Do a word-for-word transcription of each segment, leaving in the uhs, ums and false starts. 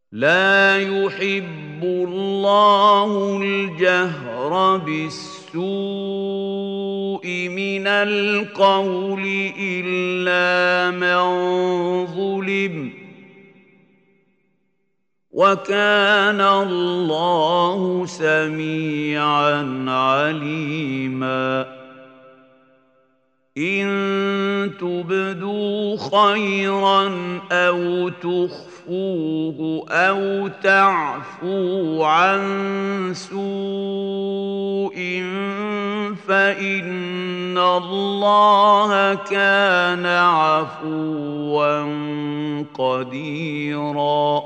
لا يحب الله الجهر بالسوء من القول إلا من ظلم وكان الله سميعا عليما إن تبدوا خيرا أو تخفوه أو تعفوا عن سوء فإن الله كان عفوا قديرا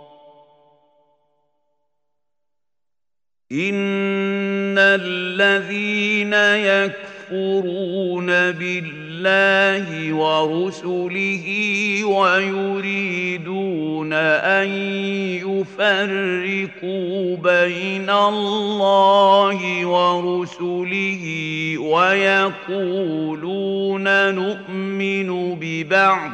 إن الذين يكفرون بالله ورسله ويريدون أن يفرقوا بين الله ورسله ويقولون نؤمن ببعض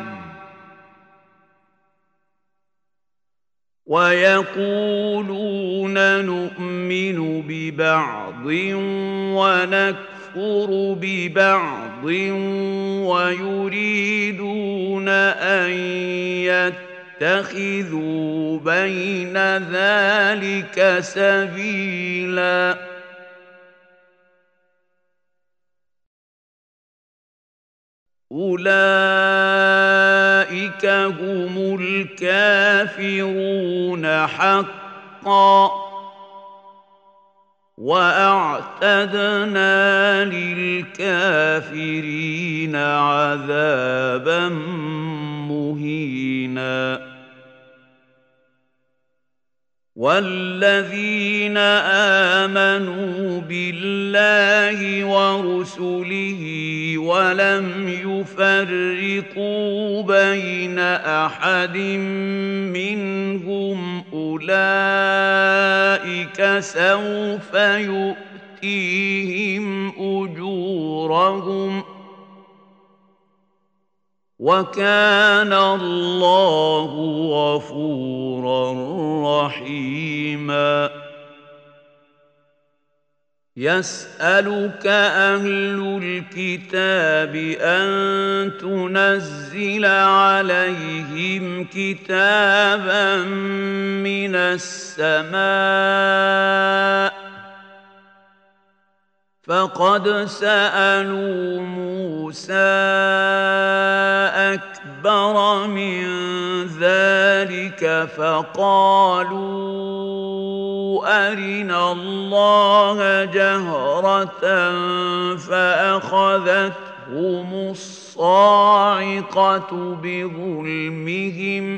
ويقولون نؤمن ببعض ونكفر ببعض ويريدون أن يتخذوا بين ذلك سبيلا أولئك هم الكافرون حقا وأعتدنا للكافرين عذابا مهينا والذين آمنوا بالله ورسله ولم يفرقوا بين أحد منهم أولئك سوف يؤتيهم أجورهم وكان الله غفورا رحيما يسألك أهل الكتاب أن تنزل عليهم كتابا من السماء فقد سألوا موسى أكبر من ذلك فقالوا أرنا الله جهرة فأخذتهم الصاعقة بظلمهم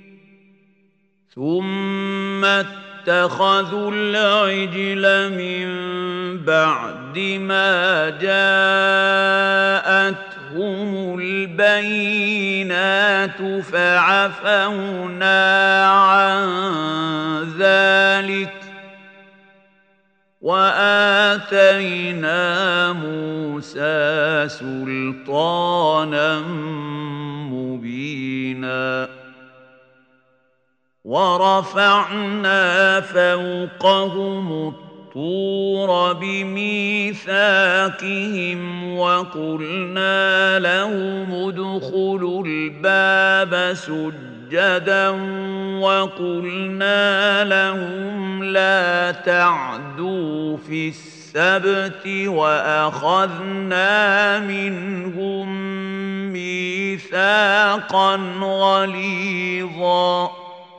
ثم اتخذوا العجل من بعد ما جاءتهم البينات فعفونا عن ذلك وآتينا موسى سلطانا مبينا ورفعنا فوقهم الطور بميثاقهم وقلنا لهم ادخلوا الباب سجدا وقلنا لهم لا تعدوا في السبت وأخذنا منهم ميثاقا غليظا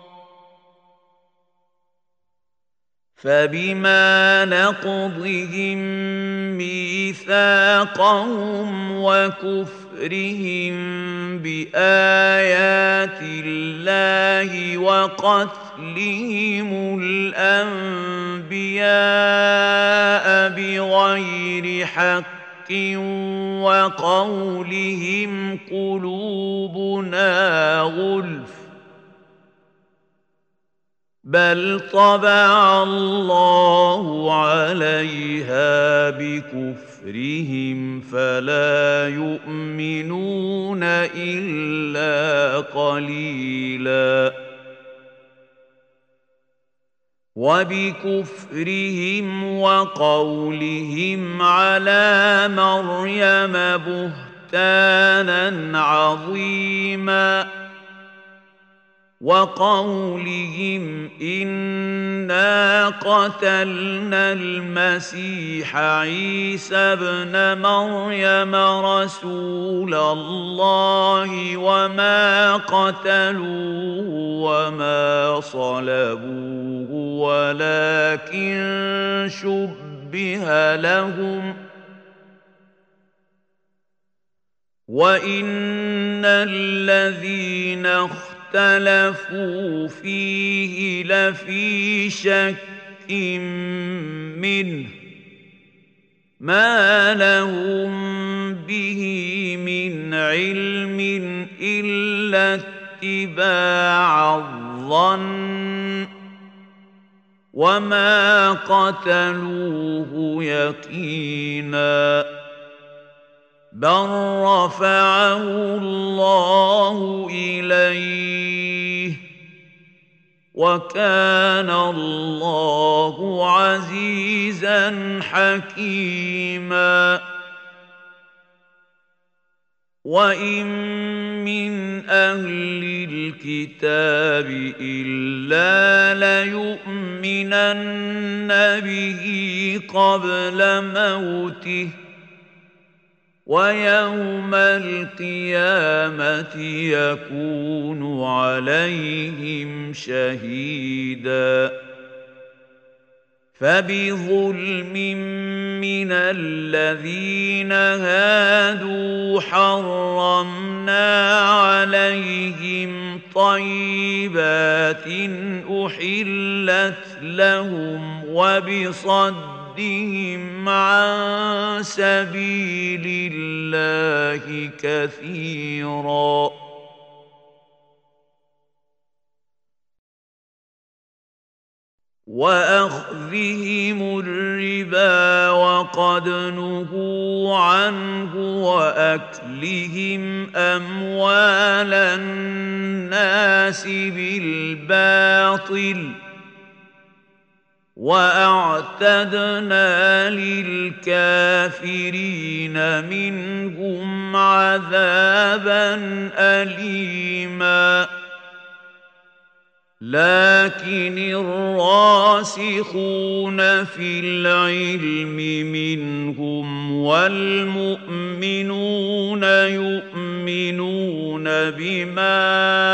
فبما نقضهم ميثاقهم وكفرهم بآيات الله وقتلهم الأنبياء بغير حق وقولهم قلوبنا غلف بل طبع الله عليها بكفرهم فلا يؤمنون إلا قليلا وبكفرهم وقولهم على مريم بهتانا عظيما وقولهم إنا قتلنا المسيح عيسى ابن مريم رسول الله وما قتلوه وما صلبوه ولكن شبه لهم وإن الذين اختلفوا فيه لفي شك منه ما لهم به من علم إلا اتباع الظن وما قتلوه يقينا بل رفعه الله إليه وكان الله عزيزا حكيما وإن من أهل الكتاب إلا ليؤمنن به قبل موته ويوم القيامة يكون عليهم شهيدا فبظلم من الذين هادوا حرمنا عليهم طيبات أحلت لهم وبصدهم عن سبيل الله كثيرا وأخذهم الربا وقد نهوا عنه وأكلهم أموال الناس بالباطل وأعتدنا للكافرين منهم عذابا أليما لكن الراسخون في العلم منهم والمؤمنون يؤمنون بما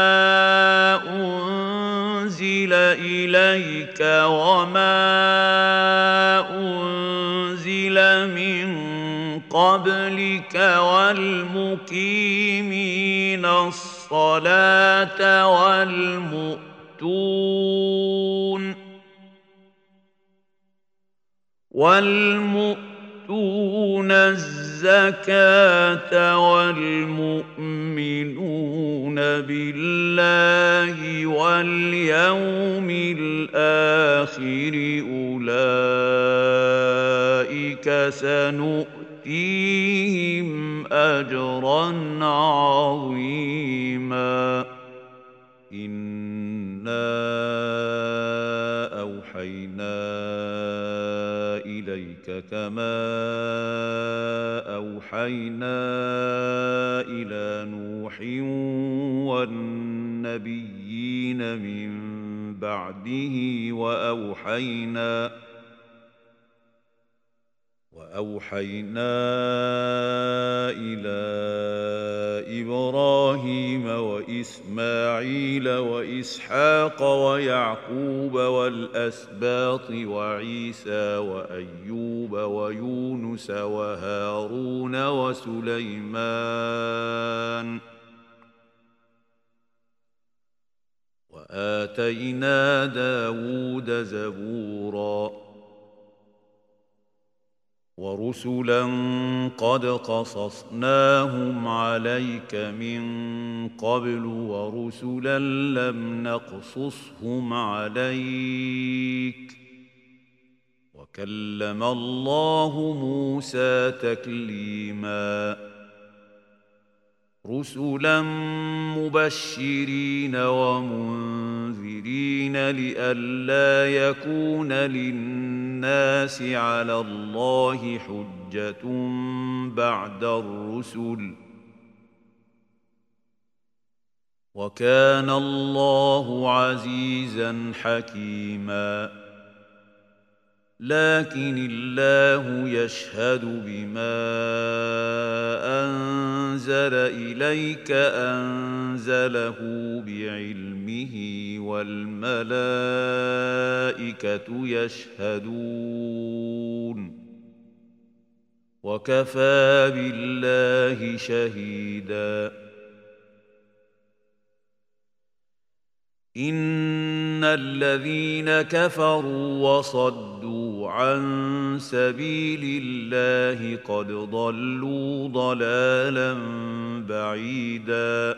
أنزل إليك وما أنزل من قبلك والمقيمين الصلاة والمؤمنين والمؤتون الزكاة والمؤمنون بالله واليوم الآخر أولئك سنؤتيهم أجرا عظيما إنا أوحينا إليك كما أوحينا إلى نوح والنبيين من بعده وأوحينا وأوحينا إلى إبراهيم وإسماعيل وإسحاق ويعقوب والأسباط وعيسى وأيوب ويونس وهارون وسليمان وآتينا داود زبورا ورسلا قد قصصناهم عليك من قبل ورسلا لم نقصصهم عليك وكلم الله موسى تكليما رسلا مبشرين ومنذرين لئلا يكون للناس على الله حجة بعد الرسل، وكان الله عزيزا حكيما. لكن الله يشهد بما أنزل إليك أنزله بعلمه والملائكة يشهدون وكفى بالله شهيدا. إن الذين كفروا وصدوا عن سبيل الله قد ضلوا ضلالا بعيدا.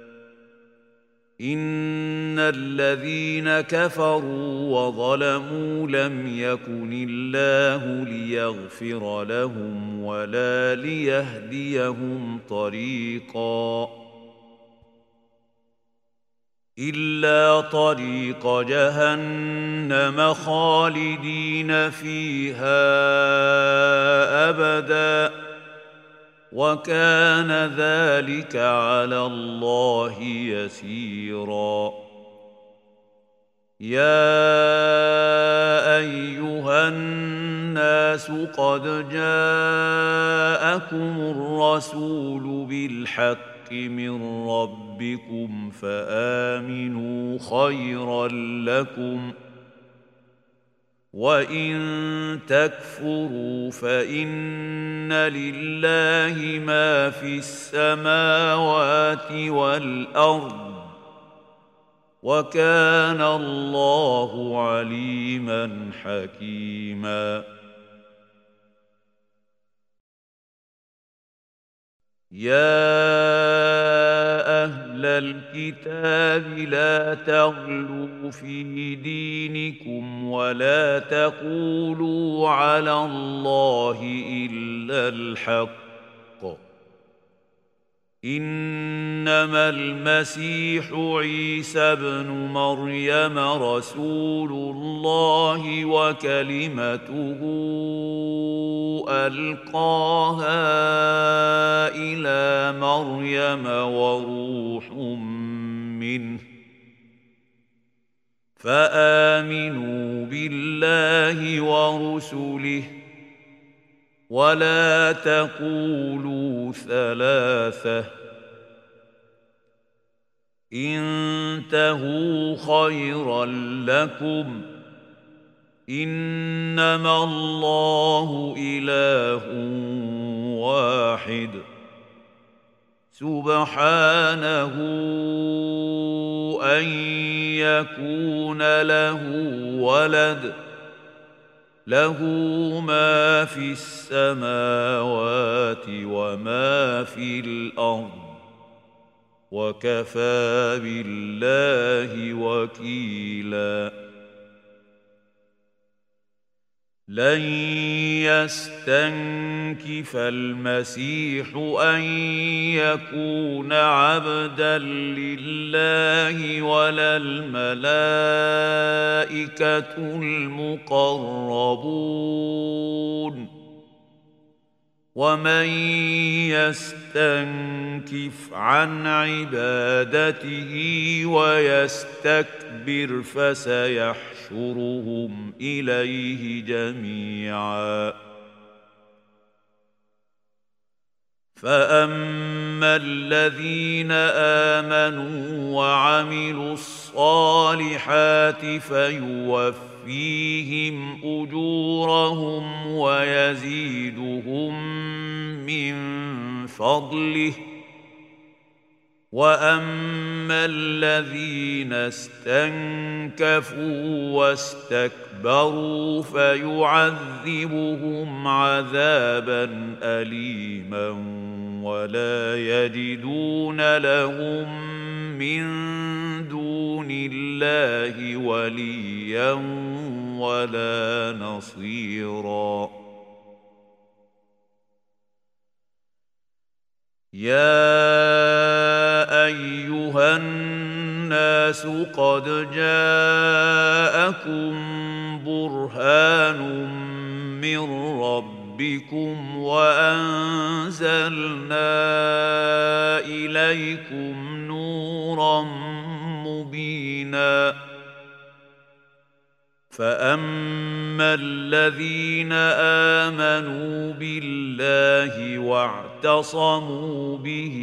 إن الذين كفروا وظلموا لم يكن الله ليغفر لهم ولا ليهديهم طريقا إلا طريق جهنم خالدين فيها أبدا، وكان ذلك على الله يسيرا. يا أيها الناس قد جاءكم الرسول بالحق من ربكم فآمنوا خيرا لكم، وإن تكفروا فإن لله ما في السماوات والأرض، وكان الله عليما حكيما. يا أهل الكتاب لا تغلوا في دينكم ولا تقولوا على الله إلا الحق، إنما المسيح عيسى ابن مريم رسول الله وكلمته ألقاها إلى مريم وروح منه، فآمنوا بالله ورسله ولا تقولوا ثلاثة، انتهوا خيرا لكم، إنما الله إله واحد سبحانه أن يكون له ولد، له ما في السماوات وما في الأرض، وكفى بالله وكيلا. لن يستنكف المسيح أن يكون عبدا لله ولا الملائكة المقربون، ومن يستنكف عن عبادته ويستكبر فسيحشرهم إليه جميعا. فأما الذين آمنوا وعملوا الصالحات فيوفيهم أجورهم ويزيدهم من فضله، وأما الذين استنكفوا واستكبروا فيعذبهم عذابا أليما ولا يجدون لهم من دون الله وليا ولا نصيرا. يا أيها الناس قد جاءكم برهان من ربكم وأنزلنا إليكم نورا مبينا فأما الذين آمنوا بالله واعتصموا به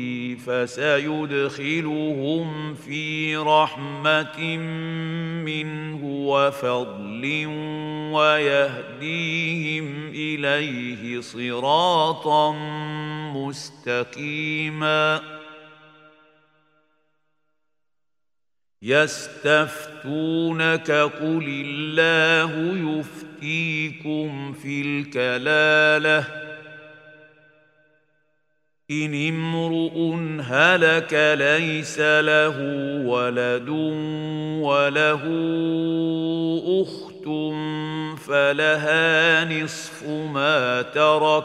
فسيدخلهم في رحمة منه وفضل ويهديهم إليه صراطا مستقيما يستفتونك قل الله يفتيكم في الكلالة إن امرؤ هلك ليس له ولد وله أخت فلها نصف ما ترك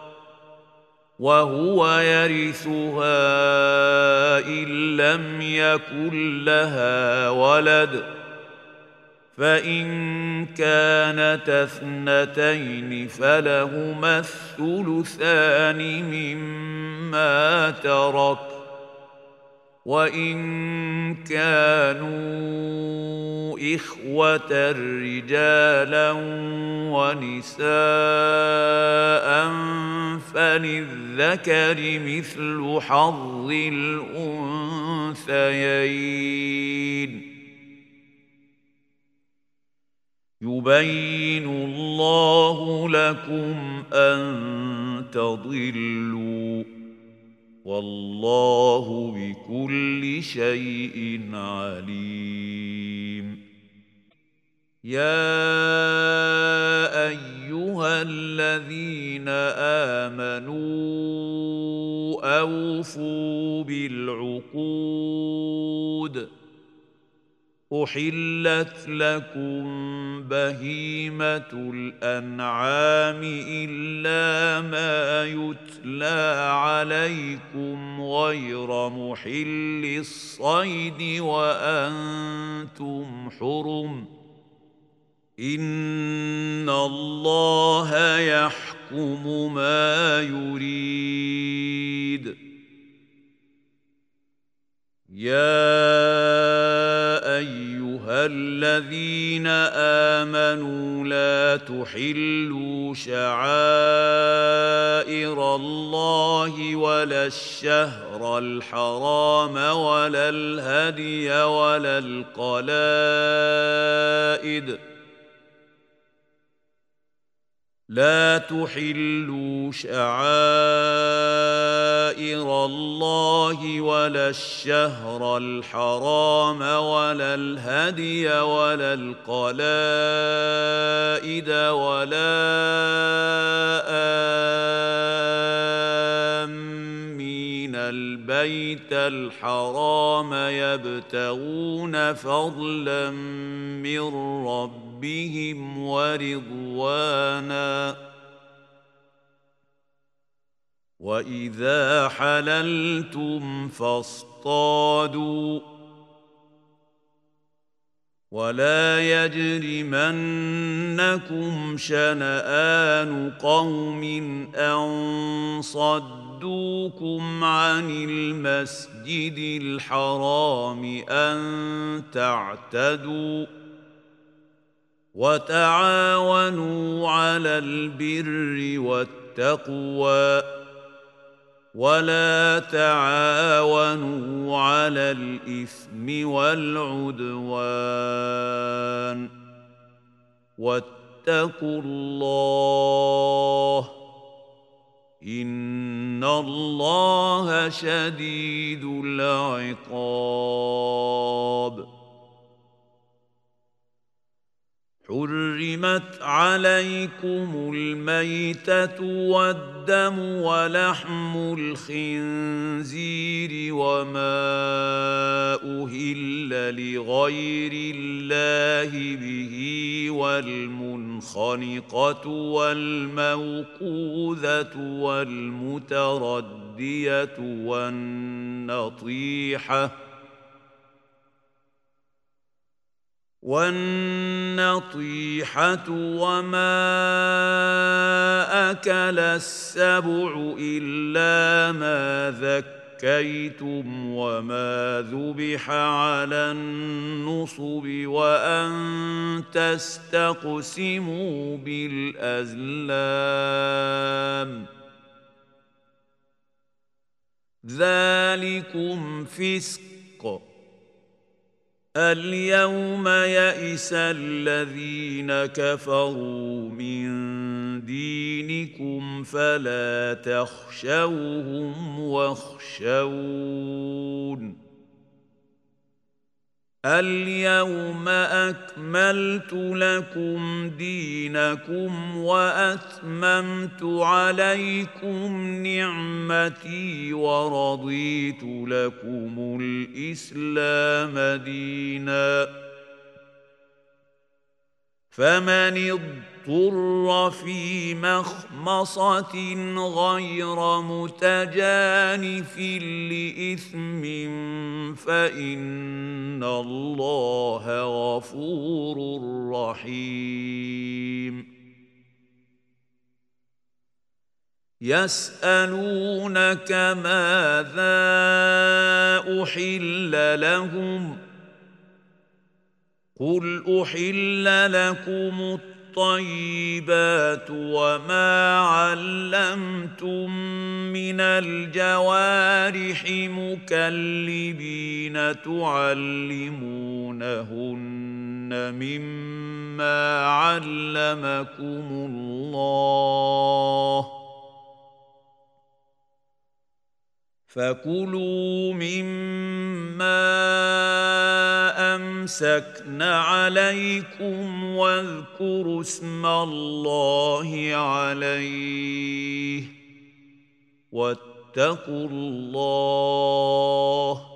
وهو يرثها إن لم يكن لها ولد فإن كانت اثنتين فلهما الثلثان مما ترك وإن كانوا إخوة رجالا ونساء فللذكر مثل حظ الأنثيين يبين الله لكم أن تضلوا والله بكل شيء عليم يا أيها الذين آمنوا أوفوا بالعقود أحلت لكم بهيمة الأنعام إلا ما يتلى عليكم غير محل الصيد وأنتم حرم إن الله يحكم ما يريد يا أيها الذين آمنوا لا تحلوا شعائر الله ولا الشهر الحرام ولا الهدي ولا القلائد لا تحلوا شعائر الله ولا الشهر الحرام ولا الهدي ولا القلائد ولا آمين البيت الحرام يبتغون فضلا من ربهم بهم ورضوانا وإذا حللتم فاصطادوا ولا يجرمنكم شنآن قوم أن صدوكم عن المسجد الحرام أن تعتدوا وتعاونوا على البر والتقوى ولا تعاونوا على الإثم والعدوان واتقوا الله إن الله شديد العقاب حرمت عليكم الميتة والدم ولحم الخنزير وما أهل لغير الله به والمنخنقة والموقوذة والمتردية والنطيحة والنطيحة وما أكل السبع إلا ما ذكيتم وما ذبح على النصب وأن تستقسموا بالأزلام ذلكم فسق. اليوم يئس الذين كفروا من دينكم فلا تخشوهم واخشون اليوم أكملت لكم دينكم وأتممت عليكم نعمتي ورضيت لكم الإسلام دينا فمن اضطر في مخمصة غير متجانف لإثم فإن الله غفور رحيم. يسألونك ماذا أحل لهم قل أحل لكم الطيبات وما علمتم من الجوارح مكلبين تعلمونهن مما علمكم الله فكلوا مما أمسكن عليكم واذكروا اسم الله عليه واتقوا الله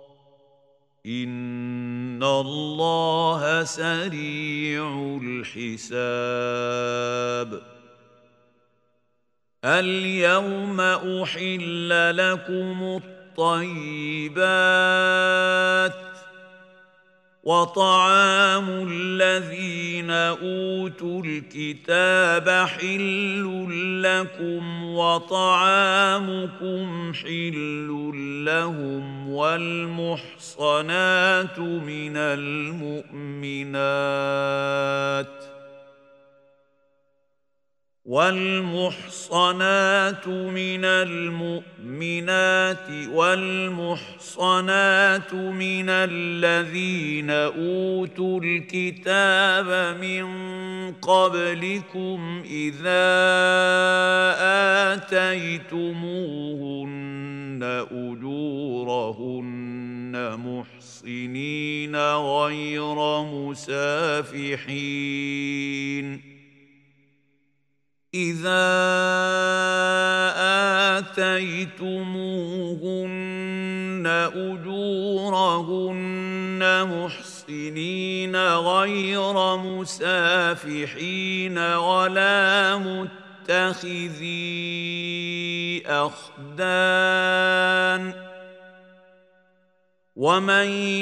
إن الله سريع الحساب. اليوم أحل لكم الطيبات وطعام الذين أوتوا الكتاب حل لكم وطعامكم حل لهم والمحصنات من المؤمنات والمحصنات من المؤمنات والمحصنات من الذين أوتوا الكتاب من قبلكم إذا آتيتموهن أجورهن محصنين غير مسافحين إذا آتيتموهن أجورهن محصنين غير مسافحين ولا متخذي أخدان ومن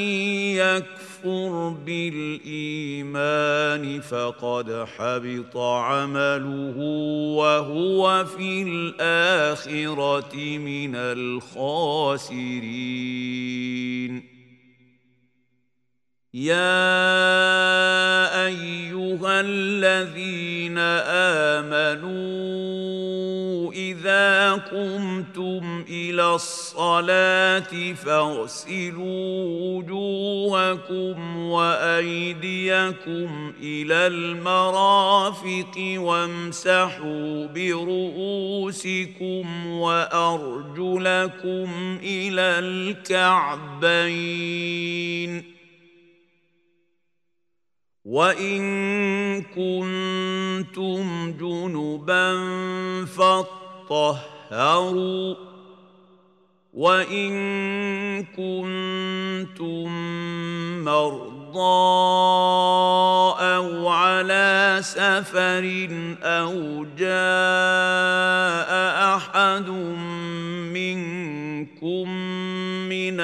يكفر بالإيمان فقد حبط عمله وهو في الآخرة من الخاسرين. يا أيها الذين آمنوا إذا قمتم إلى الصلاة فاغسلوا وجوهكم وأيديكم إلى المرافق وامسحوا برؤوسكم وأرجلكم إلى الكعبين وإن كنتم جنبا فاطهروا وإن كنتم مرضى أو على سفر أو جاء أحد منكم من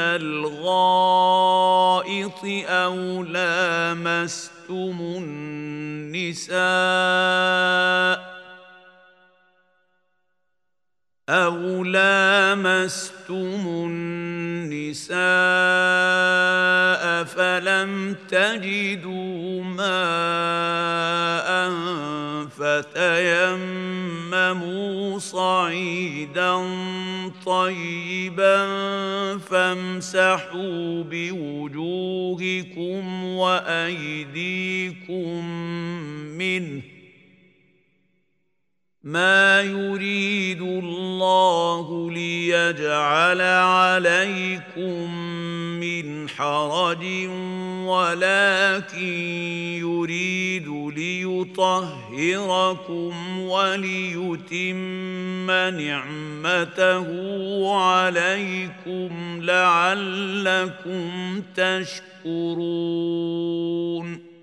الغائط أو لامستم النساء أو لامستم النساء فلم تجدوا ماء فتيمموا صعيدا طيبا فامسحوا بوجوهكم وأيديكم منه ما يريد الله ليجعل عليكم من حرج ولكن يريد ليطهركم وليتم نعمته عليكم لعلكم تشكرون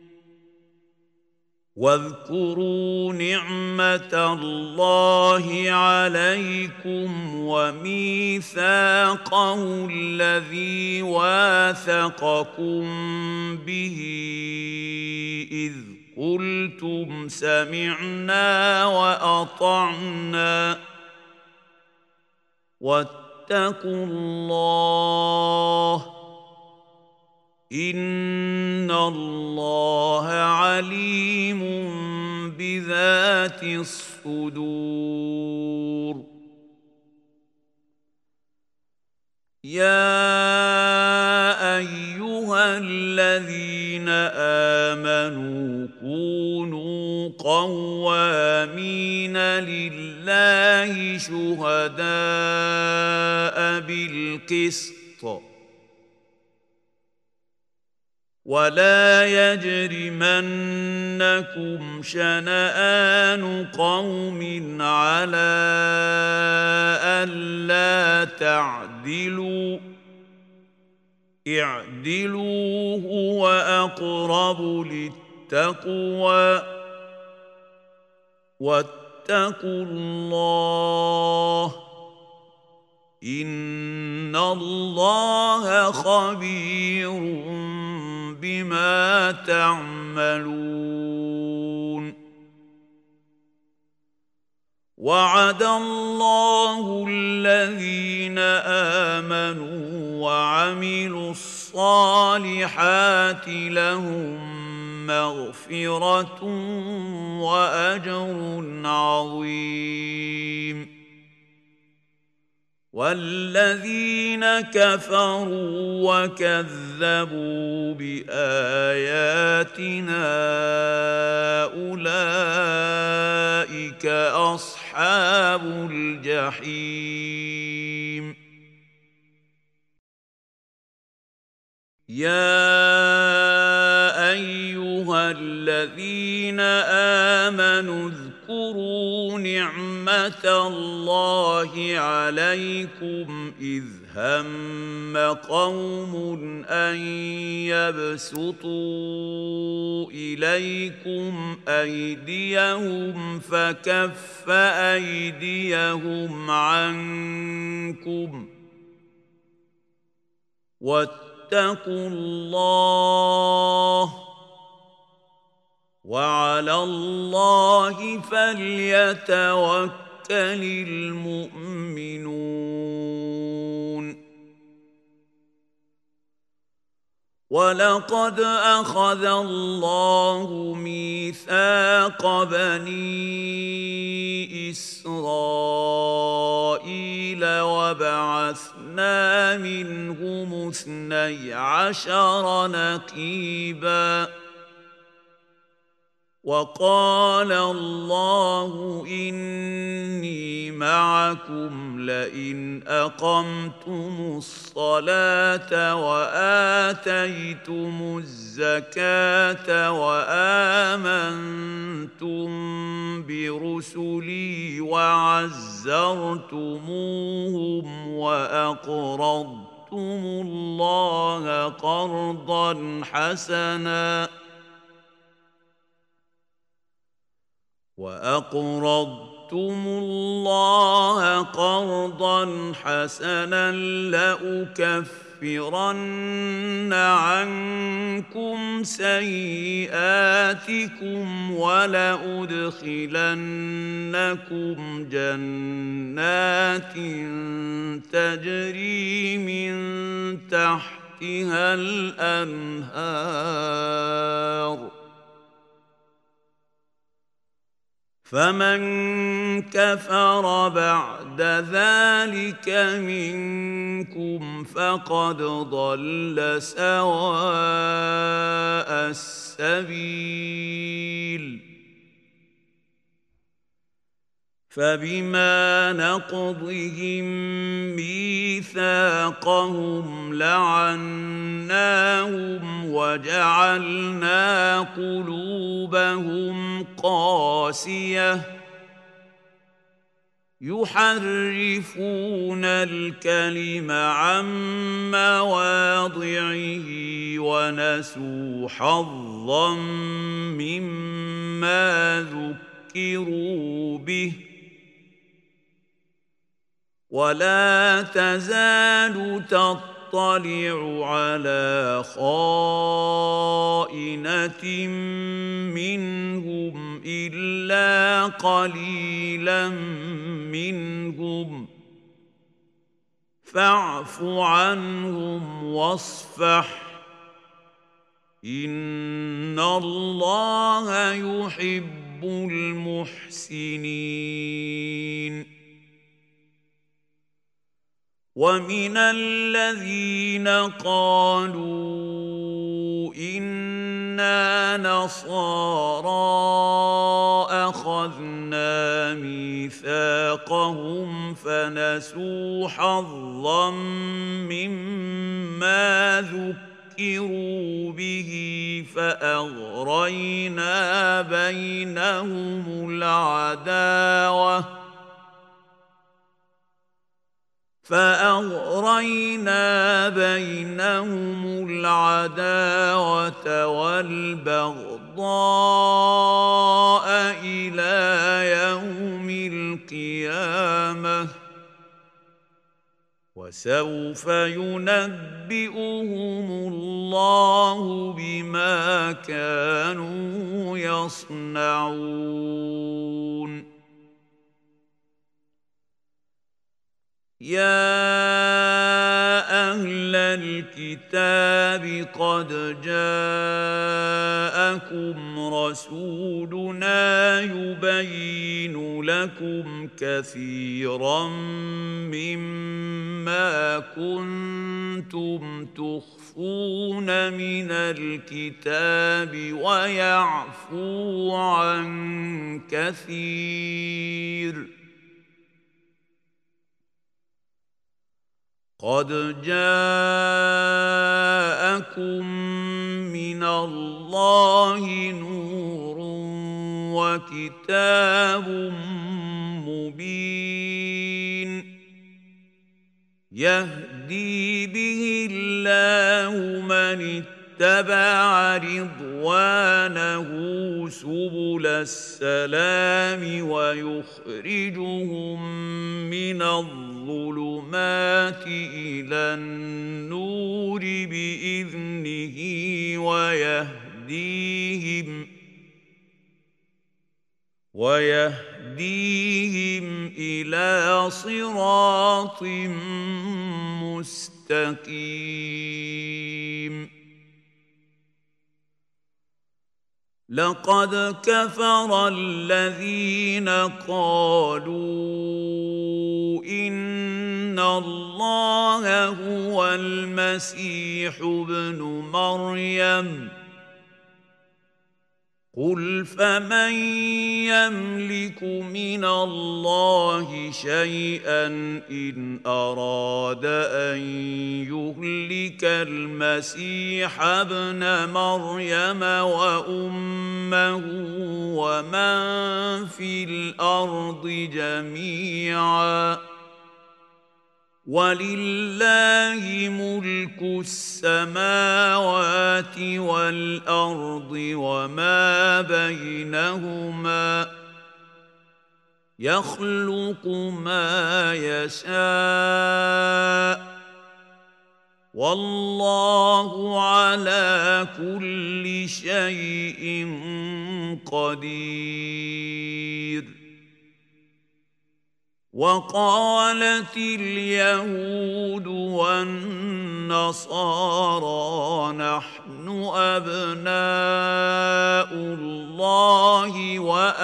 واذكروا نعمة الله عليكم وميثاقه الذي واثقكم به إذ قلتم سمعنا وأطعنا واتقوا الله إن الله عليم بذات الصدور يا أيها الذين آمنوا كونوا قوامين لله شهداء بالقسط ولا يجرمنكم شنآن قوم على ألا تعدلوا اعدلوا هو أقرب للتقوى واتقوا الله إن الله خبير بما تعملون وعد الله الذين آمنوا وعملوا الصالحات لهم مغفرة وأجر عظيم والذين كفروا وكذبوا بآياتنا أولئك أصحاب الجحيم يا أيها الذين آمنوا اذكروا نعمة الله عليكم إذ هم قوم أن يبسطوا إليكم أيديهم فكف أيديهم عنكم واتقوا الله وعلى الله فليتوكل المؤمنون ولقد أخذ الله ميثاق بني إسرائيل وبعثنا منهم اثني عشر نقيباً وقال الله إني معكم لئن أقمتم الصلاة وآتيتم الزكاة وآمنتم برسلي وعزرتموهم وأقرضتم الله قرضا حسنا وأقرضتم الله قرضا حسنا لأكفرن عنكم سيئاتكم ولأدخلنكم جنات تجري من تحتها الأنهار فمن كفر بعد ذلك منكم فقد ضل سواء السبيل فبما نقضهم ميثاقهم لعناهم وجعلنا قلوبهم قاسية يحرفون الكلم عن مواضعه ونسوا حظا مما ذكروا به ولا تزال تطلع على خائنة منهم إلا قليلا منهم فاعف عنهم واصفح إن الله يحب المحسنين ومن الذين قالوا إنا نصارى أخذنا ميثاقهم فنسوا حظا مما ذكروا به فأغرينا بينهم العداوة فأغرينا بينهم العداوة والبغضاء إلى يوم القيامة وسوف ينبئهم الله بما كانوا يصنعون يا أهل الكتاب قد جاءكم رسولنا يبين لكم كثيرا مما كنتم تخفون من الكتاب ويعفو عن كثير قد جاءكم من الله نور وكتاب مبين يهدي به الله من اتبع رضوانه سبل السلام ويخرجهم من الظلمات إلى النور بإذنه ويهديهم ويهديهم إلى صراط مستقيم لقد كفر الذين قالوا إن الله هو المسيح ابن مريم قل فمن يملك من الله شيئا إن أراد أن يهلك المسيح ابن مريم وأمه ومن في الأرض جميعا ولله ملك السماوات والأرض وما بينهما يخلق ما يشاء والله على كل شيء قدير. وقالت اليهود والنصارى نحن أبناء الله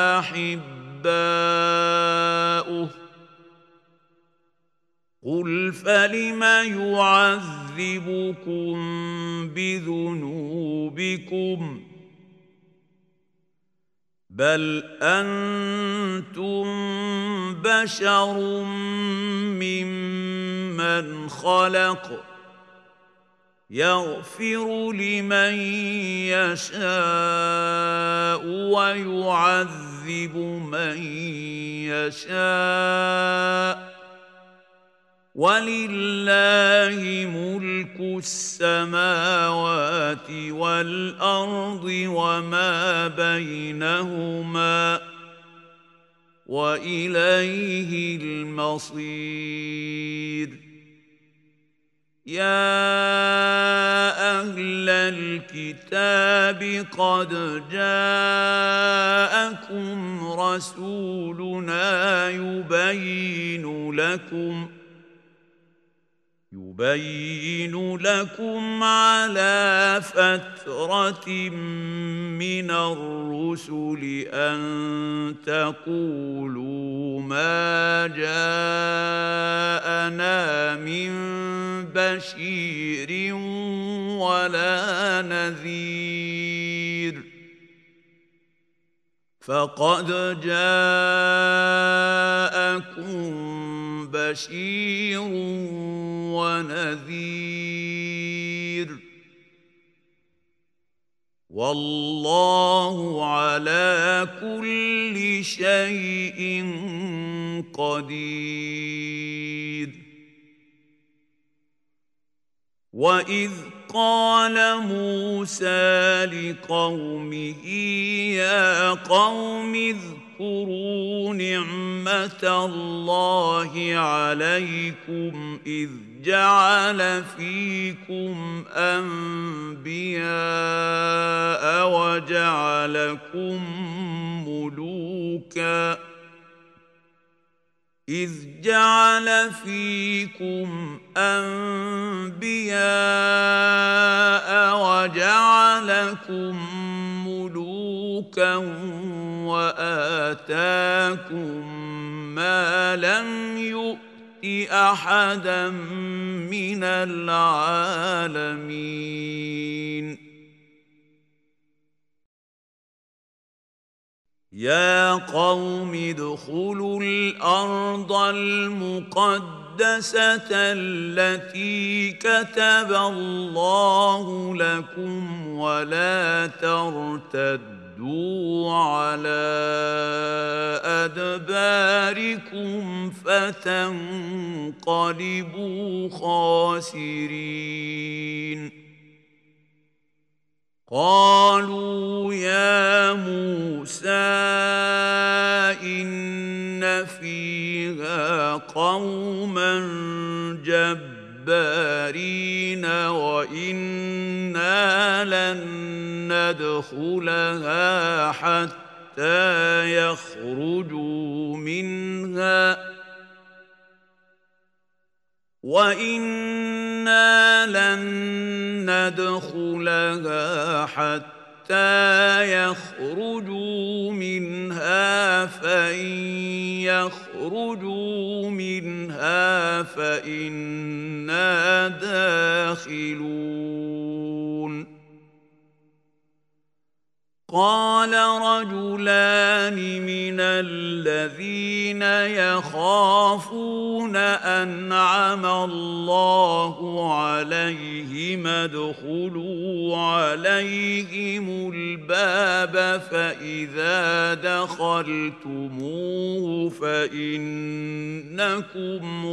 وأحباؤه قل فلم يعذبكم بذنوبكم بل أنتم بشر ممن خلق يغفر لمن يشاء ويعذب من يشاء ولله ملك السماوات والأرض وما بينهما وإليه المصير. يا أهل الكتاب قد جاءكم رسولنا يبين لكم يبين لكم على فترة من الرسل أن تقولوا ما جاءنا من بشير ولا نذير فقد جاءكم بشير ونذير والله على كل شيء قدير. وإذ قال موسى لقومه يا قوم اذكروا نعمة الله عليكم إذ جعل فيكم أنبياء وجعلكم ملوكا إذ جعل فيكم أنبياء وجعلكم ملوكا وآتاكم ما لم يؤت أحدا من العالمين. يا قوم ادخلوا الأرض المقدسة التي كتب الله لكم ولا ترتدوا على أدباركم فتنقلبوا خاسرين. قالوا يا موسى إن فيها قوما جبارين وإنا لن ندخلها حتى يخرجوا منها وإنا لن ندخلها حتى يخرجوا منها فإن يخرجوا منها فإنا داخلون. قال رجلان من الذين يخافون أنعم الله عليهم ادخلوا عليهم الباب فإذا دخلتموه فإنكم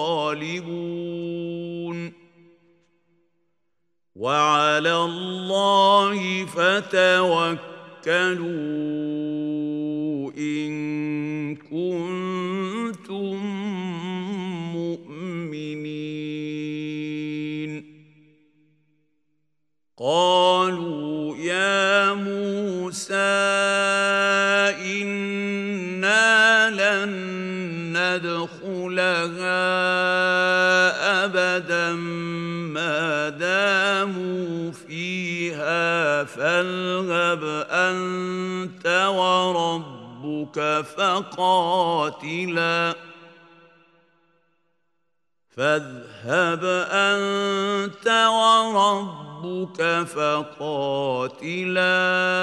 غالبون وعلى الله فتوكلوا إن كنتم مؤمنين قالوا يا موسى إنا لن ندخلها أبدا ما داموا فيها فاذهب أنت وربك فقاتلا فاذهب أنت وربك فقاتلا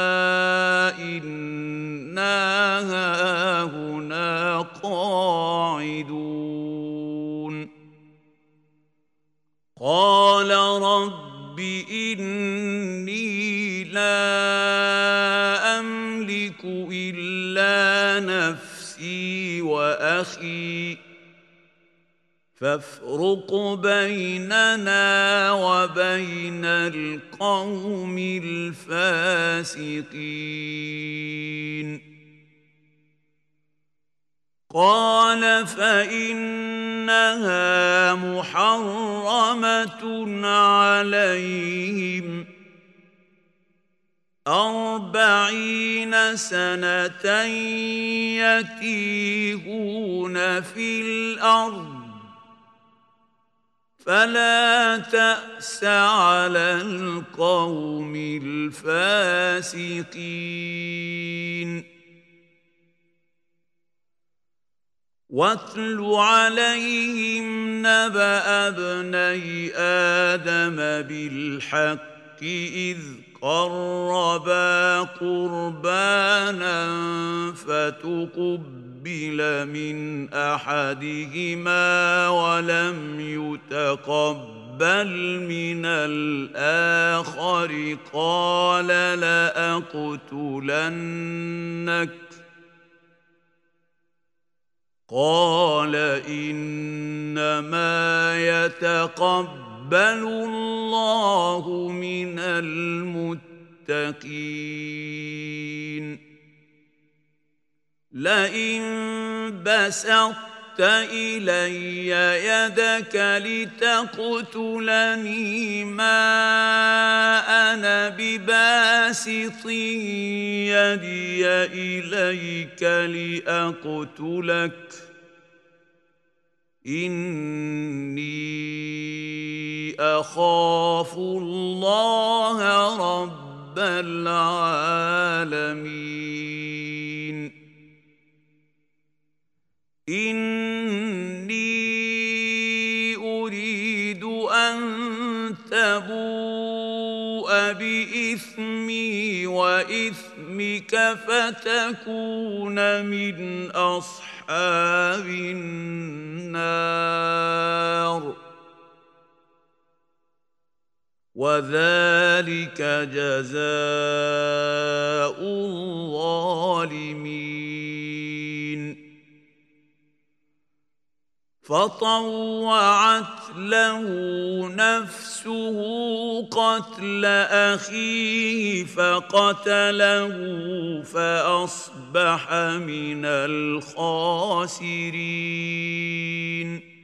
إنا هاهنا قاعدون قال رب إني لا أملك إلا نفسي وأخي فافرق بيننا وبين القوم الفاسقين قال فإنها محرمة عليهم أربعين سنة يتيهون في الأرض فلا تأس على القوم الفاسقين واتل عليهم نبأ ابني آدم بالحق إذ قربا قربانا فتقبل من أحدهما ولم يتقبل من الآخر قال لأقتلنك قال إنما يتقبل الله من المتقين لئن بسطت إلي يدك لتقتلني ما أنا بباسط يدي إليك لأقتلك إني أخاف الله رب العالمين إني أريد أن تبوء بإثمي وإثمك فتكون من أصحاب النار وذلك جزاء الظالمين فطوعت له نفسه قتل أخيه فقتله فأصبح من الخاسرين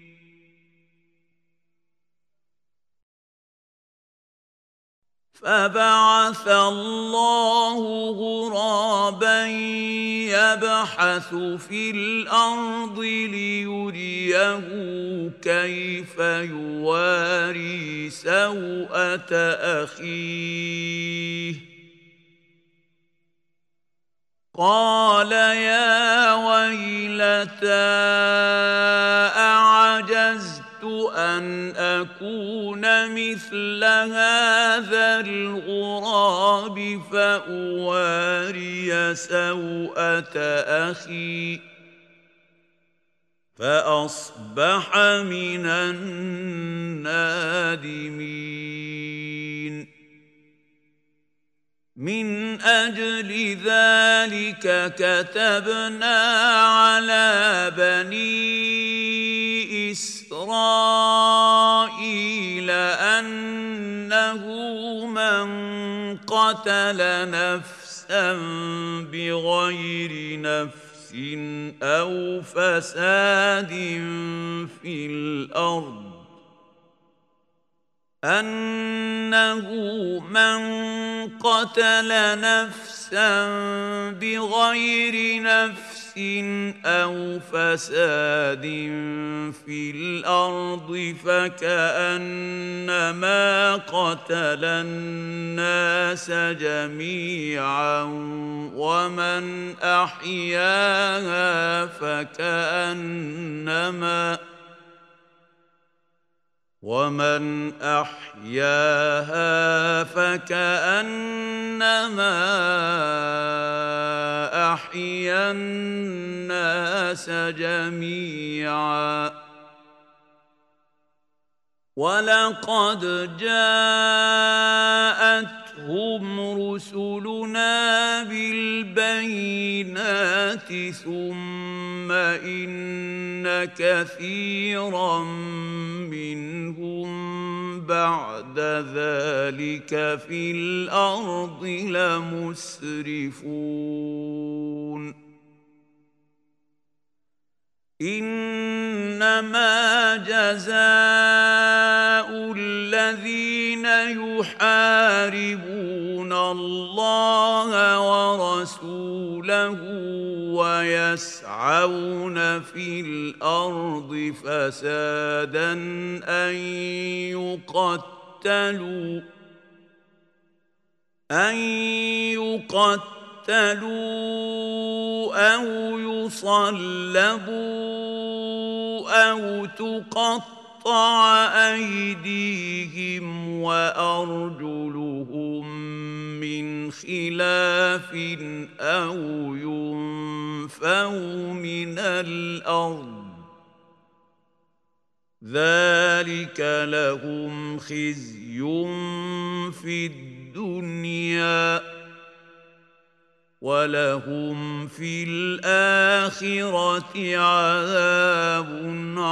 فبعث الله غرابا يبحث في الأرض ليريه كيف يواري سوءة أخيه قال يا ويلتى أعجزت أن أكون أكون مثل هذا الغراب فأواري سوءة أخي فأصبح من النادمين من أجل ذلك كتبنا على بني إسرائيل أنه من قتل نفسا بغير نفس أو فساد في الأرض أنه من قتل نفسا بغير نفس أو فساد في الأرض فكأنما قتل الناس جميعا ومن أحياها فكأنما ومن أحياها فكأنما أحيا الناس جميعا ولقد جاءتهم رسلنا بالبينات ثم إن كثيرا منهم بعد ذلك في الأرض لمسرفون إنما جزاء الذين يحاربون الله ورسوله ويسعون في الأرض فسادا أن يقتلوا أن يقتلوا أو يصلبوا أو تقطع أيديهم وأرجلهم من خلاف أو ينفوا من الأرض ذلك لهم خزي في الدنيا ولهم في الآخرة عذاب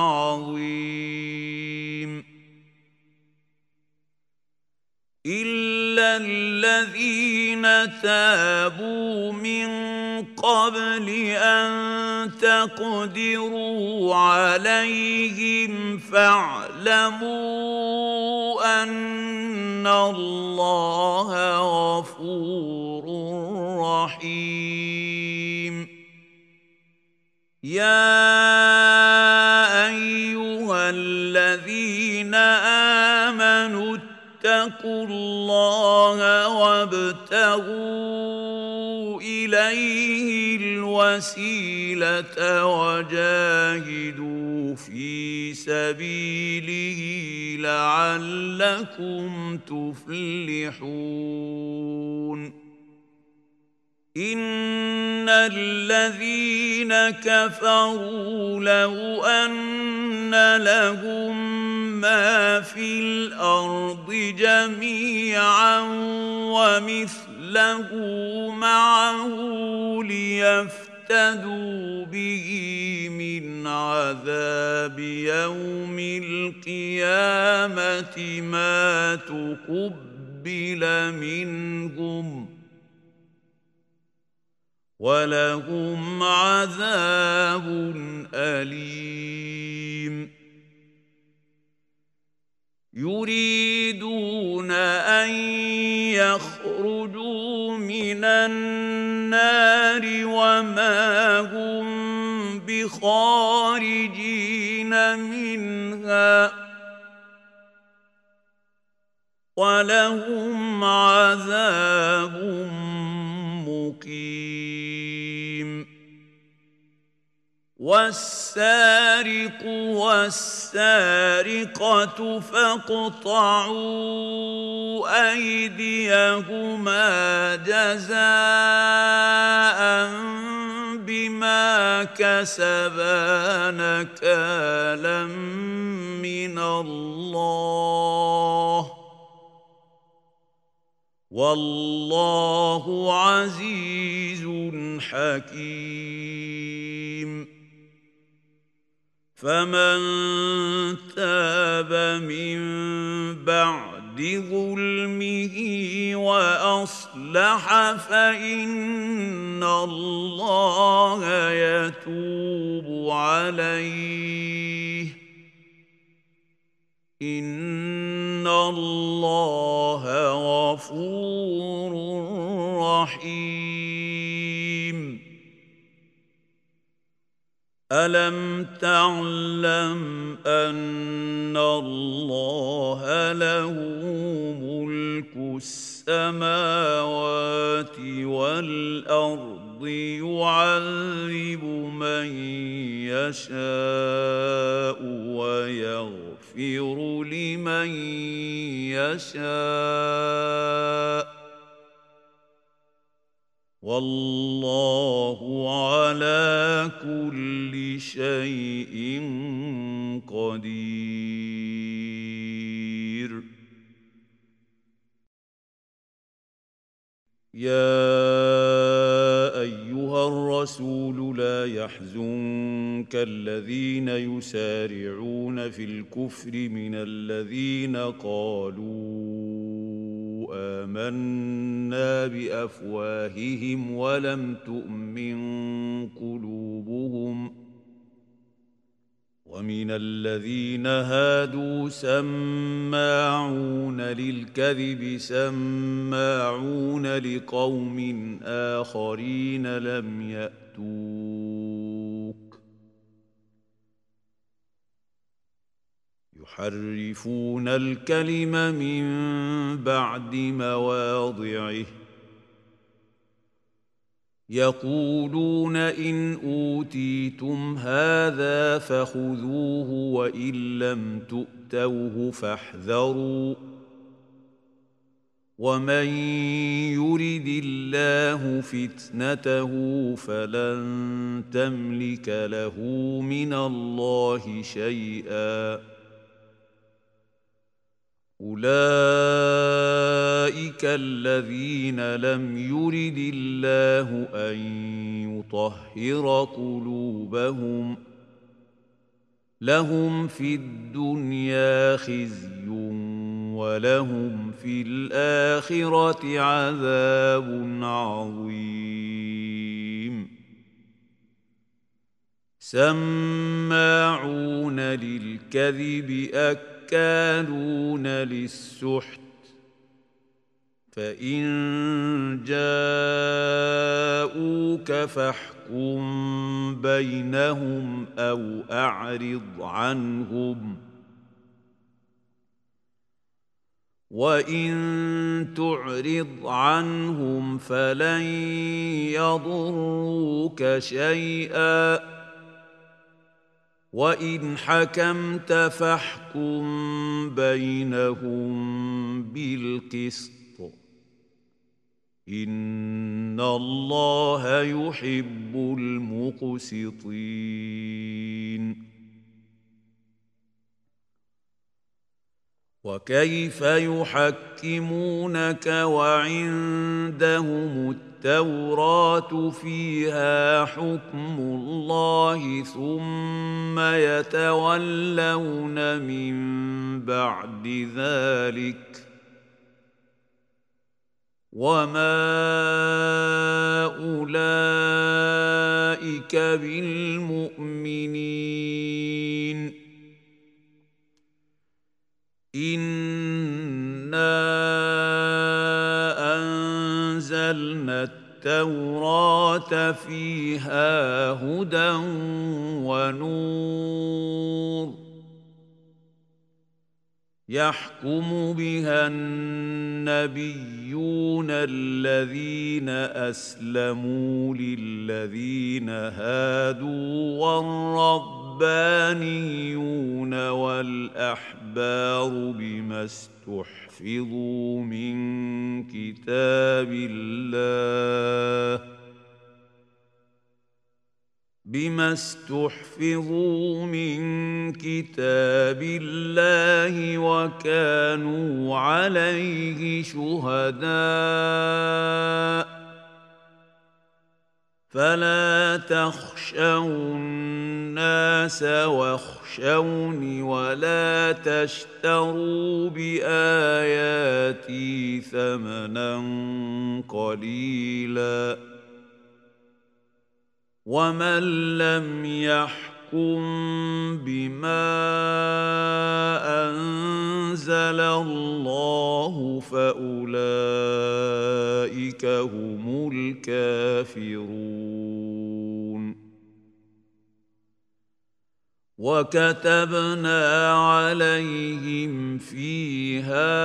عظيم إلا الذين تابوا من قبل أن تقدروا عليهم فاعلموا أن الله غفور رحيم يا أيها الذين آمنوا اتقوا الله وابتغوا إليه الوسيلة وجاهدوا في سبيله لعلكم تفلحون إن الذين كفروا لو أن لهم ما في الأرض جميعا ومثله معه ليفتدوا به من عذاب يوم القيامة ما تقبل منهم ولهم عذاب أليم يريدون أن يخرجوا من النار وما هم بخارجين منها ولهم عذاب مقيم والسارق والسارقة فاقطعوا أيديهما جزاء بما كسبا نكالا من الله والله عزيز حكيم. فمن تاب من بعد ظلمه وأصلح فإن الله يتوب عليه إن الله غفور رحيم. ألم تعلم أن الله له ملك السماوات والأرض يعذب من يشاء ويغفر لمن يشاء والله على كل شيء قدير. يا أيها الرسول لا يحزنك الذين يسارعون في الكفر من الذين قالوا آمنا بأفواههم ولم تؤمن قلوبهم ومن الذين هادوا سماعون للكذب سماعون لقوم آخرين لم يأتوك يحرفون الكلم من بعد مواضعه يقولون إن أوتيتم هذا فخذوه وإن لم تؤتوه فاحذروا ومن يرد الله فتنته فلن تملك له من الله شيئا أولئك الذين لم يرد الله أن يطهر قلوبهم لهم في الدنيا خزي ولهم في الآخرة عذاب عظيم. سماعون للكذب أكثر كانون للسحت فإن جاءوك فاحكم بينهم أو أعرض عنهم وإن تعرض عنهم فلن يضروك شيئا وإن حكمت فاحكم بينهم بالقسط إن الله يحب المقسطين. وكيف يحكمونك وعندهم التوراة فيها حكم الله ثم يتولون من بعد ذلك وما أولئك بالمؤمنين. إنا أنزلنا التوراة فيها هدى ونور يحكم بها النبيون الذين أسلموا للذين هادوا والربانيون والأحبار بما استحفظوا من كتاب الله بما استحفظوا من كتاب الله وكانوا عليه شهداء فلا تخشوا الناس واخشوني ولا تشتروا بآياتي ثمنا قليلا ومن لم يحكم بما أنزل الله فأولئك هم الكافرون وكتبنا عليهم فيها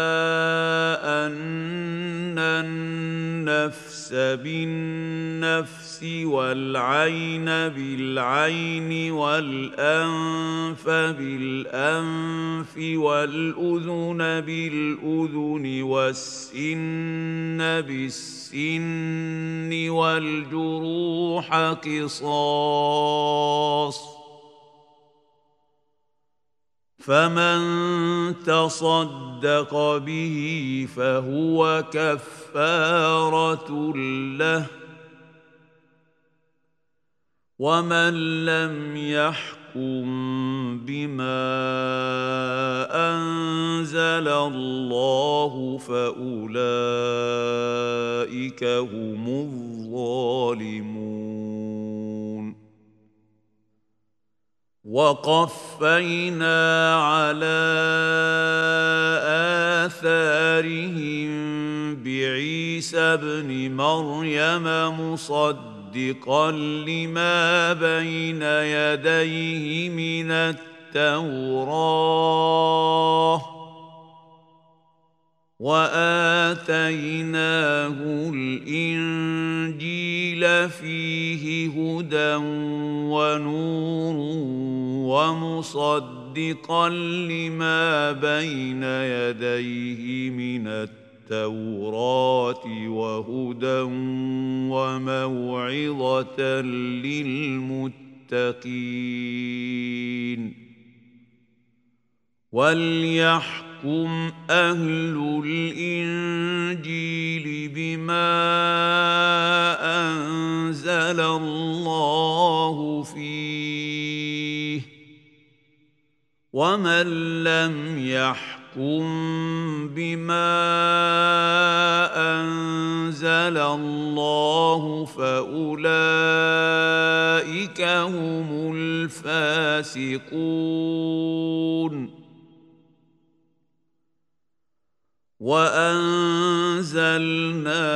أن النفس بالنفس والعين بالعين والأنف بالأنف والأذن بالأذن والسن بالسن والجروح قصاص فمن تصدق به فهو كفارة له ومن لم يحكم بما أنزل الله فأولئك هم الظالمون وقفينا على آثارهم بعيسى ابن مريم مصدقا لما بين يديه من التوراة وآتيناه الإنجيل فيه هدى ونور ومصدقا لما بين يديه من التوراة وهدى وموعظة للمتقين وليحكم أهل الإنجيل بما أنزل الله فيه ومن لم يحكم بما أنزل الله فأولئك هم الفاسقون وأنزلنا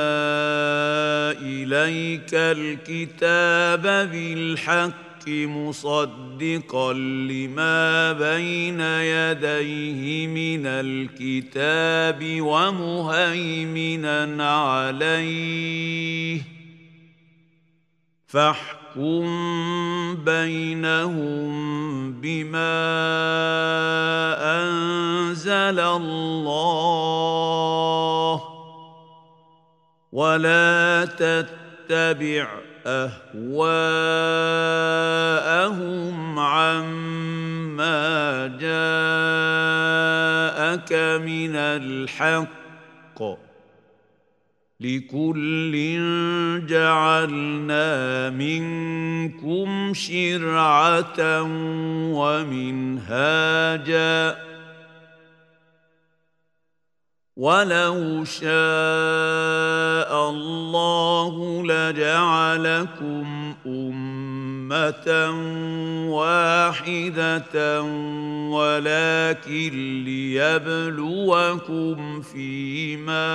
إليك الكتاب بالحق مصدقا لما بين يديه من الكتاب ومهيمنا عليه فاحكم بينهم بما أنزل الله ولا تتبع أهواءهم عما جاءك من الحق لكل جعلنا منكم شرعة ومنهاجا ولو شاء الله لجعلكم أمة واحدة ولكن ليبلوكم فيما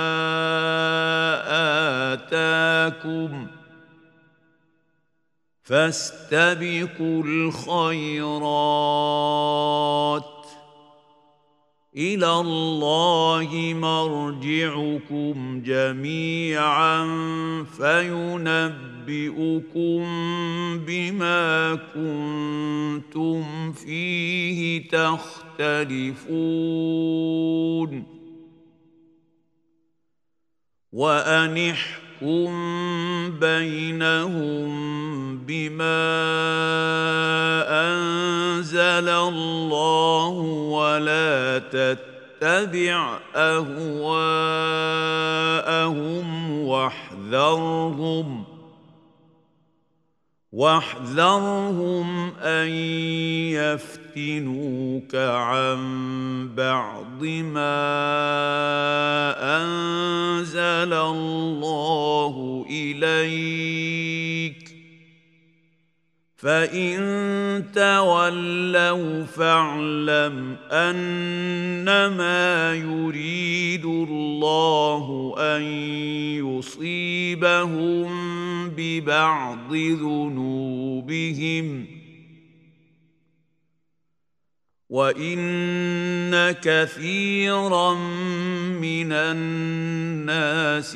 آتاكم فاستبقوا الخيرات إلى الله مرجعكم جميعا فينبئكم بما كنتم فيه تختلفون وأن احكم بينهم بما أنزل الله ولا تتبع أهواءهم واحذرهم واحذرهم أن يفتنوك عن بعض ما أنزل الله إليك فإن تولوا فاعلم أنما يريد الله أن يصيبهم ببعض ذنوبهم وإن كثيرا من الناس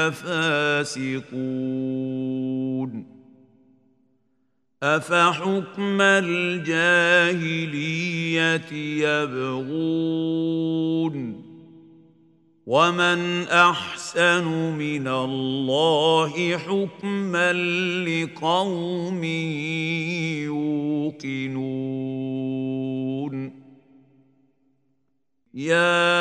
لفاسقون أفحكم الجاهلية يبغون ومن أحسن من الله حكما لقوم يوقنون يا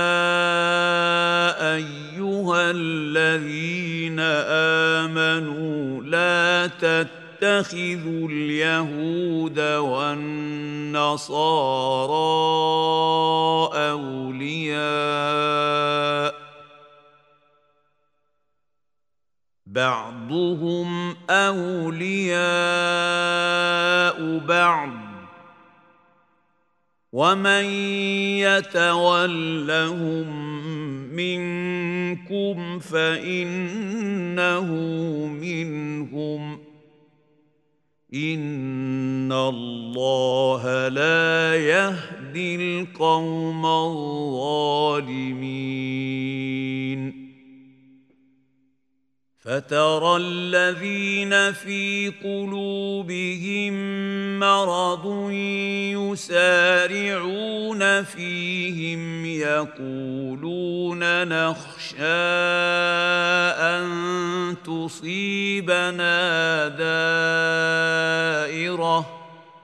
أيها الذين آمنوا لا تتبعوا اتخذوا اليهود والنصارى أولياء بعضهم أولياء بعض ومن يتولهم منكم فإنه منهم إن الله لا يهدي القوم الظالمين فترى الذين في قلوبهم مرض يسارعون فيهم يقولون نخشى أن تصيبنا دائرة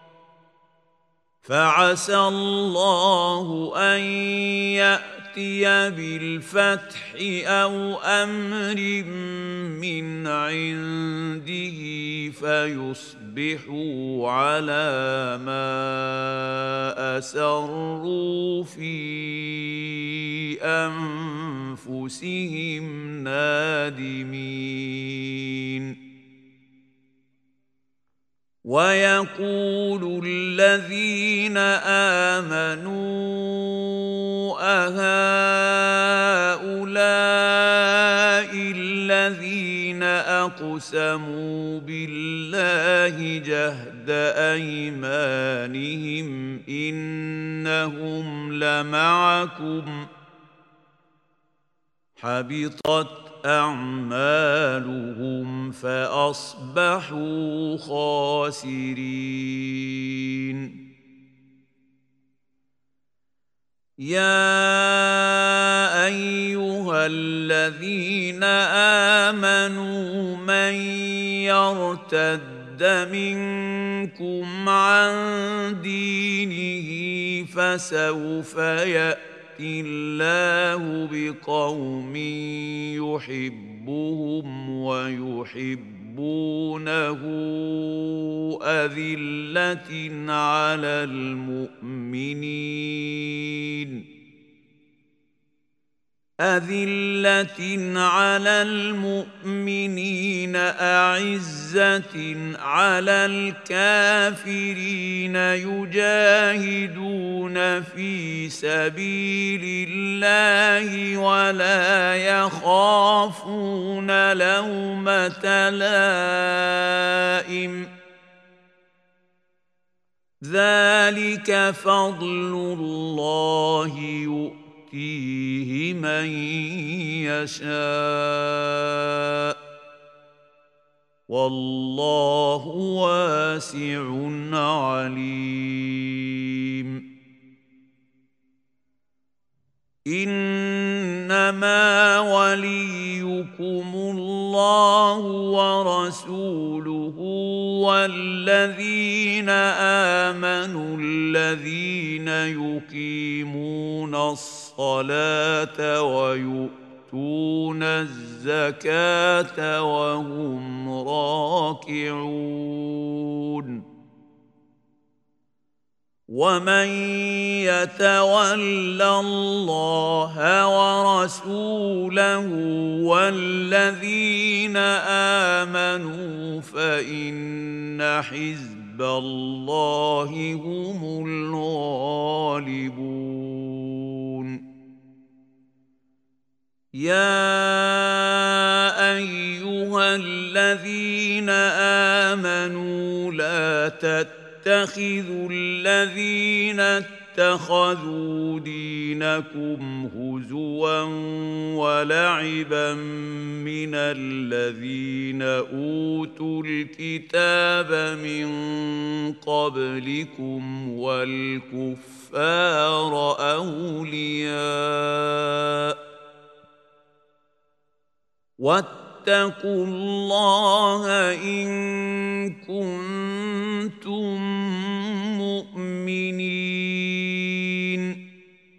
فعسى الله أن يأتي بالفتح أو أمر من عنده فيصبحوا على ما أسروا في أنفسهم نادمين ويقول الذين آمنوا أهؤلاء الذين أقسموا بالله جهد أيمانهم إنهم لمعكم حبطت أعمالهم فأصبحوا خاسرين يا أيها الذين آمنوا من يرتد منكم عن دينه فسوف يأتي الله بقوم يحبهم ويحبونه أذلة على المؤمنين أذلة على المؤمنين أعزة على الكافرين يجاهدون في سبيل الله ولا يخافون لومة لائم ذلك فضل الله يؤتيه يؤتيه من يشاء والله واسع عليم إنما وليكم الله ورسوله والذين آمنوا الذين يقيمون الصلاة ويؤتون الزكاة وهم راكعون ومن يتول الله ورسوله والذين آمنوا فإن حزب الله هم الغالبون يا أيها الذين آمنوا لا تتبعوا اتخذوا الذين اتخذوا دينكم هزوا ولعبا من الذين أوتوا الكتاب من قبلكم والكفار أولياء واتقوا الله إن كنتم مؤمنين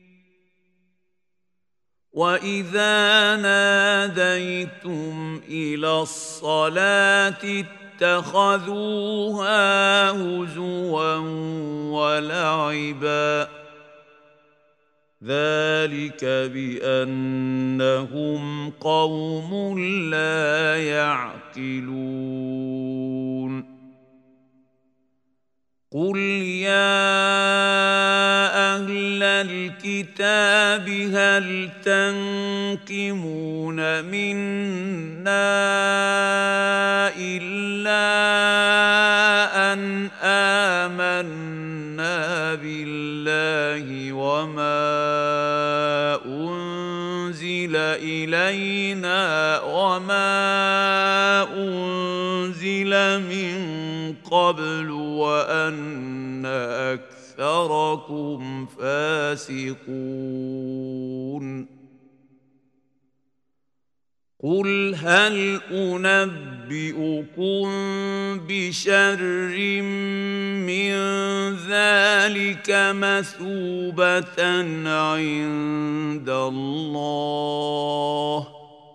وإذا ناديتم إلى الصلاة اتخذوها هزوا ولعبا ذلك بأنهم قوم لا يعقلون قل يا أهل الكتاب هل تنقمون منا إلا أن آمنا بالله وما أنزل إلينا وما أنزل من قبل وأن أكثركم فاسقون قل هل أنبئكم بشر من ذلك مثوبة عند الله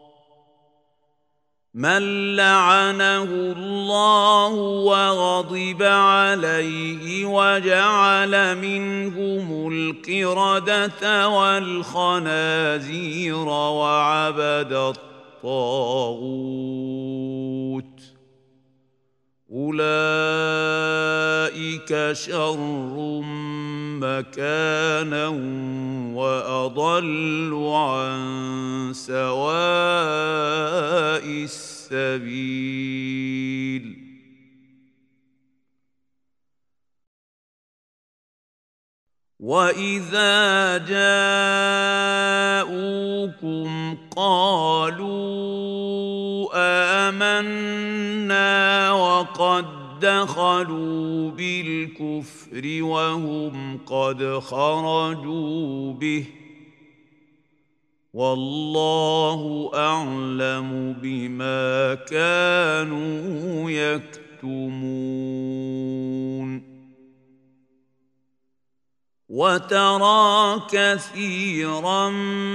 من لعنه الله وغضب عليه وجعل منهم القردة والخنازير وعبد الطاغوت أولئك شر مكانا وأضل عن سواء السبيل وإذا جاءوكم قالوا آمنا وقد دخلوا بالكفر وهم قد خرجوا به والله أعلم بما كانوا يكتمون وترى كثيرا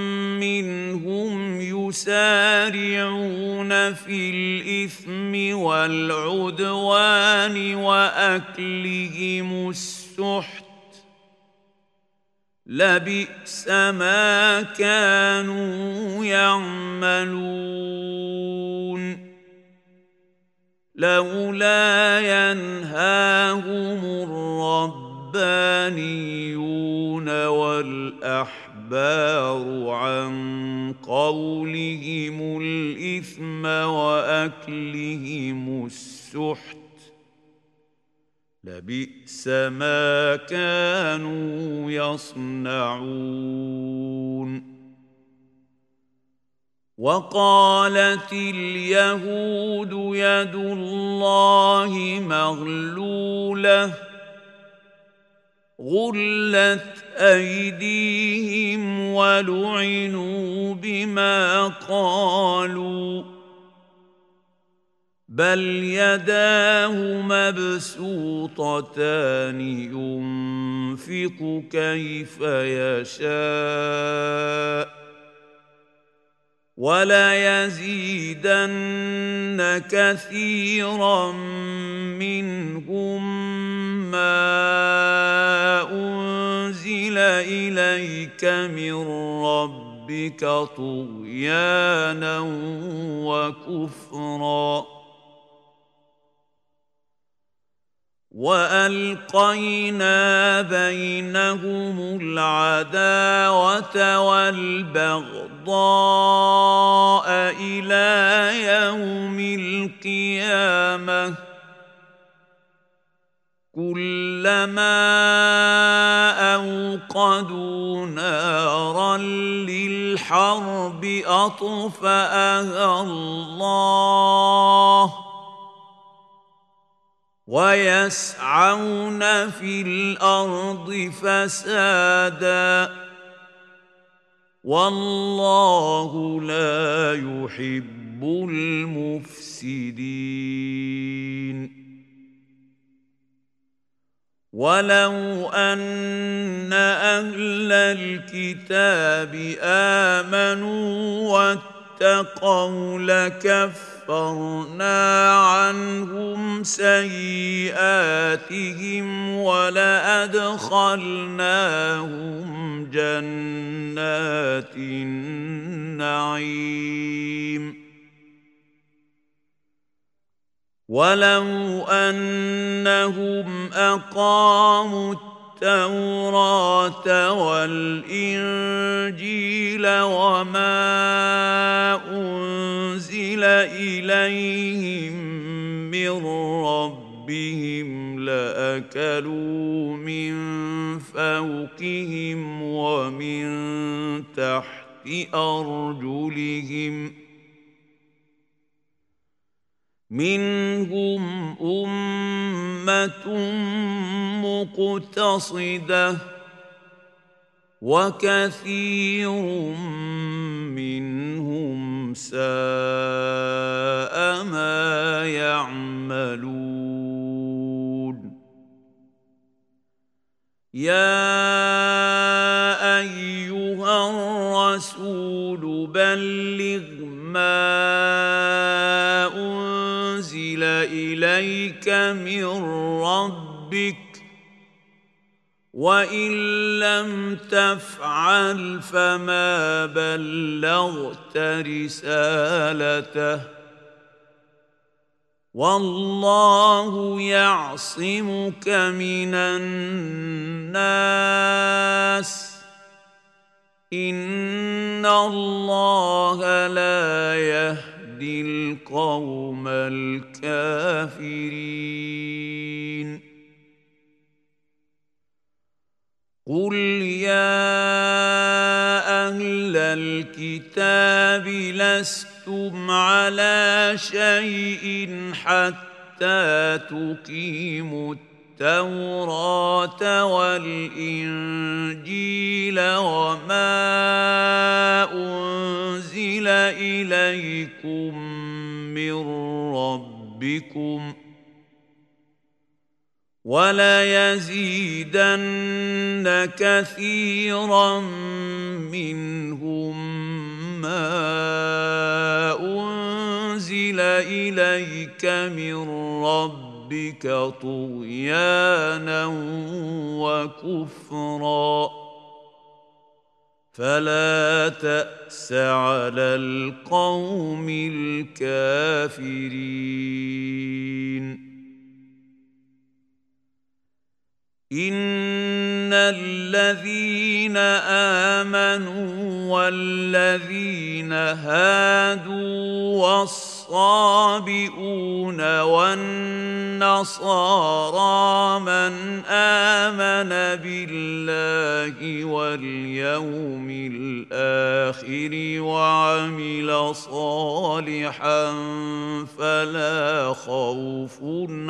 منهم يسارعون في الإثم والعدوان وأكلهم السحت لبئس ما كانوا يعملون لولا ينهاهم الرب الربانيون والأحبار عن قولهم الإثم وأكلهم السحت لبئس ما كانوا يصنعون. وقالت اليهود يد الله مغلولة غلت أيديهم ولعنوا بما قالوا بل يداه مبسوطتان ينفق كيف يشاء وليزيدن كثيرا منهم ما أنزل إليك من ربك طغيانا وكفرا وألقينا بينهم العداوة والبغضاء إلى يوم القيامة كلما أوقدوا نارا للحرب أطفأها الله ويسعون في الأرض فسادا والله لا يحب المفسدين. ولو أن أهل الكتاب آمنوا واتقوا لكفرنا عنهم سيئاتهم ولأدخلناهم جنات النعيم. ولو أنهم أقاموا التوراة والإنجيل وما أنزل إليهم من ربهم لأكلوا من فوقهم ومن تحت أرجلهم منهم أمة مقتصدة وكثير منهم ساء ما يعملون. يا أيها الرسول بلغ ما أنزل إليك من ربك وإن لم تفعل فما بلغت رسالته والله يعصمك من الناس إن الله لا يهدي القوم الكافرين. قل يا أهل الكتاب لستم على شيء حتى تقيموا التوراة والإنجيل وما أنزل إليكم من ربكم وليزيدن كثيرا منهم ما أنزل إليك من ربك طغيانا وكفرا فلا تأس على القوم الكافرين. إن الذين آمنوا والذين هادوا والصابئون والنصارى من آمن بالله واليوم الآخر وعمل صالحا فلا خوف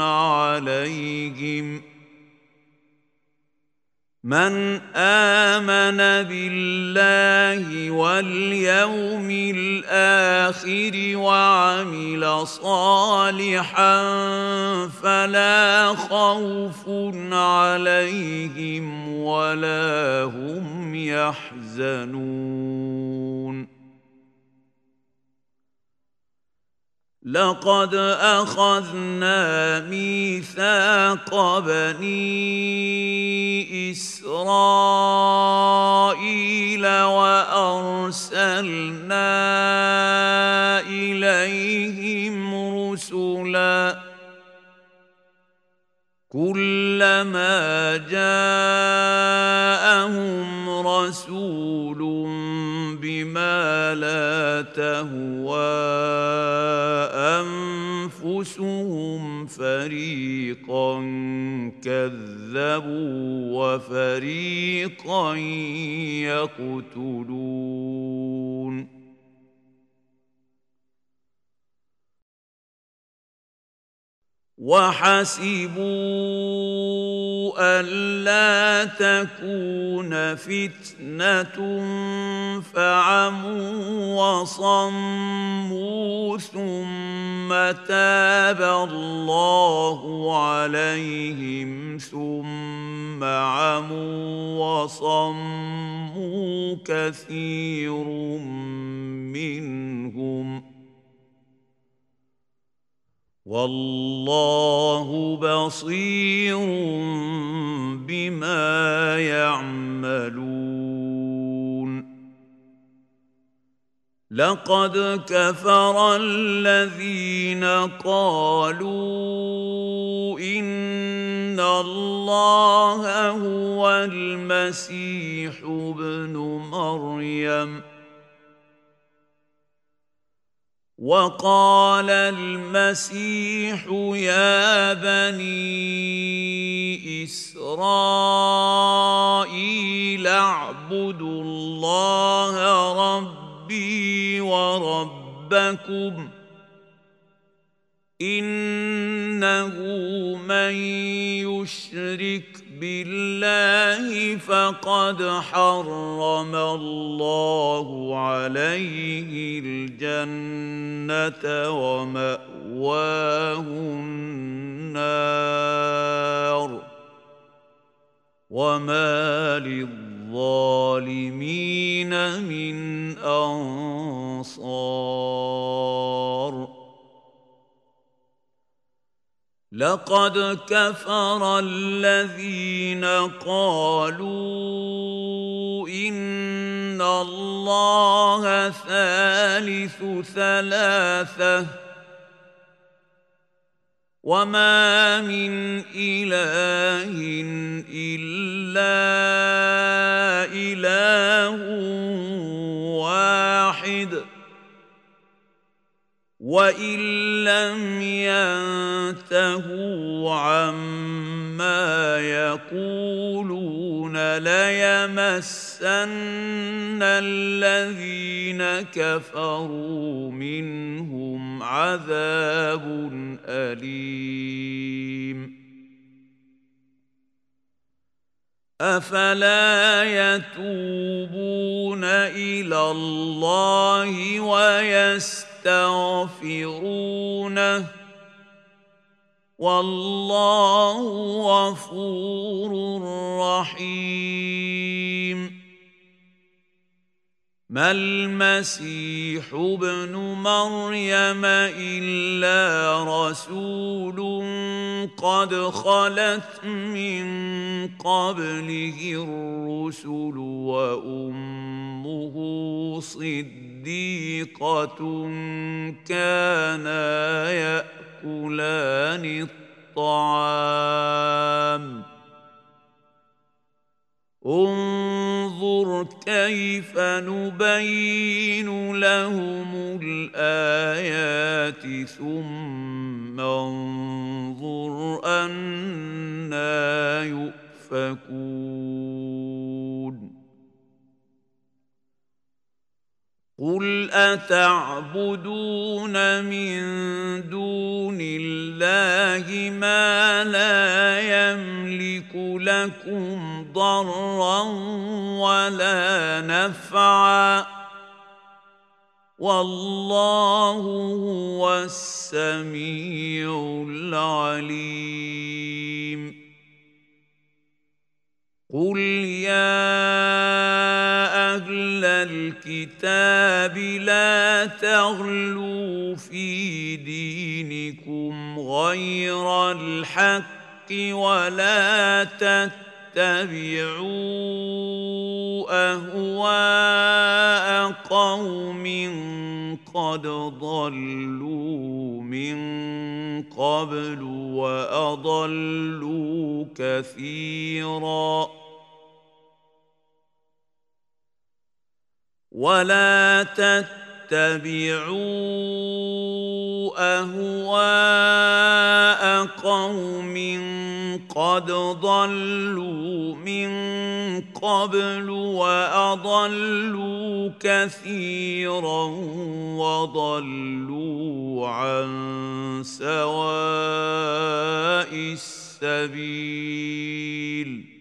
عليهم من آمن بالله واليوم الآخر وعمل صالحا فلا خوف عليهم ولا هم يحزنون لقد أخذنا ميثاق بني إسرائيل وأرسلنا إليهم رسلا كلما جاءهم رسول بما لا تهوى أنفسهم فريقا كذبوا وفريقا يقتلون وحسبوا ألا تكون فتنة فعموا وصموا ثم تاب الله عليهم ثم عموا وصموا كثير منهم والله بصير بما يعملون لقد كفر الذين قالوا إن الله هو المسيح ابن مريم وقال المسيح يا بني إسرائيل اعبدوا الله ربي وربكم إنه من يشرك بالله فقد حرم الله عليه الجنة ومأواه النار وما للظالمين من أنصار لقد كفر الذين قالوا إن الله ثالث ثلاثة وما من إله إلا إله واحد وإن لم ينتهوا عما يقولون ليمسن الذين كفروا منهم عذاب أليم أفلا يتوبون إلى الله ويستغفرونه والله غفور رحيم ما المسيح ابن مريم إلا رسول قد خلت من قبله الرسل وأمه صديقة كانا يأكلان الطعام انظر كيف نبين لهم الآيات ثم انظر أنى يؤفكون قل أتعبدون من دون الله ما لا يملك لكم ضرا ولا نفعا والله هو السميع العليم قل يا أهل الكتاب لا تغلوا في دينكم غير الحق ولا تتبعوا أهواء قوم قد ضلوا من قبل وأضلوا كثيرا ولا تتبعوا أهواء قوم قد ضلوا من قبل وأضلوا كثيرا وضلوا عن سواء السبيل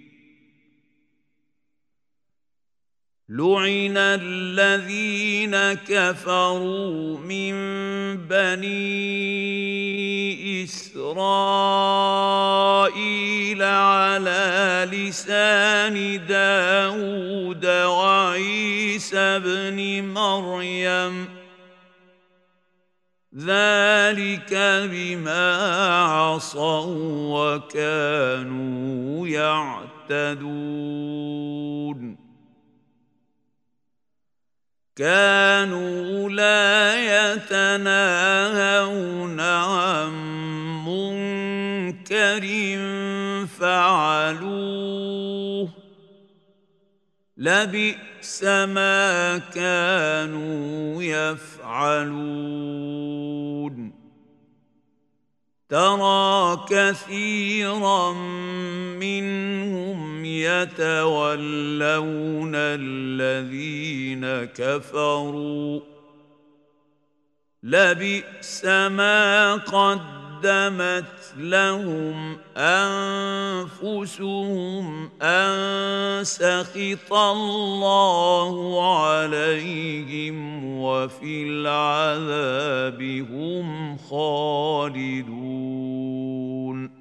لعن الذين كفروا من بني إسرائيل على لسان داود وعيسى بن مريم ذلك بما عصوا وكانوا يعتدون كانوا لا يتناهون عن منكر فعلوه لبئس ما كانوا يفعلون ترى كثيرا منهم يتولون الذين كفروا لبئس ما قدمت لهم أنفسهم أن سخط الله عليهم وفي العذاب هم خالدون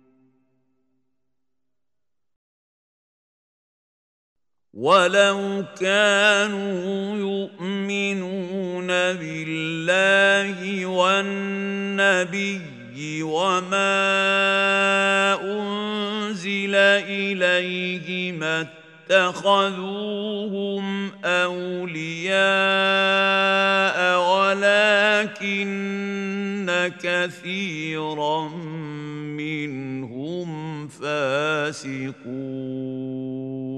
ولو كانوا يؤمنون بالله والنبي وما أنزل إليه ما اتخذوهم أولياء ولكن كثيرا منهم فاسقون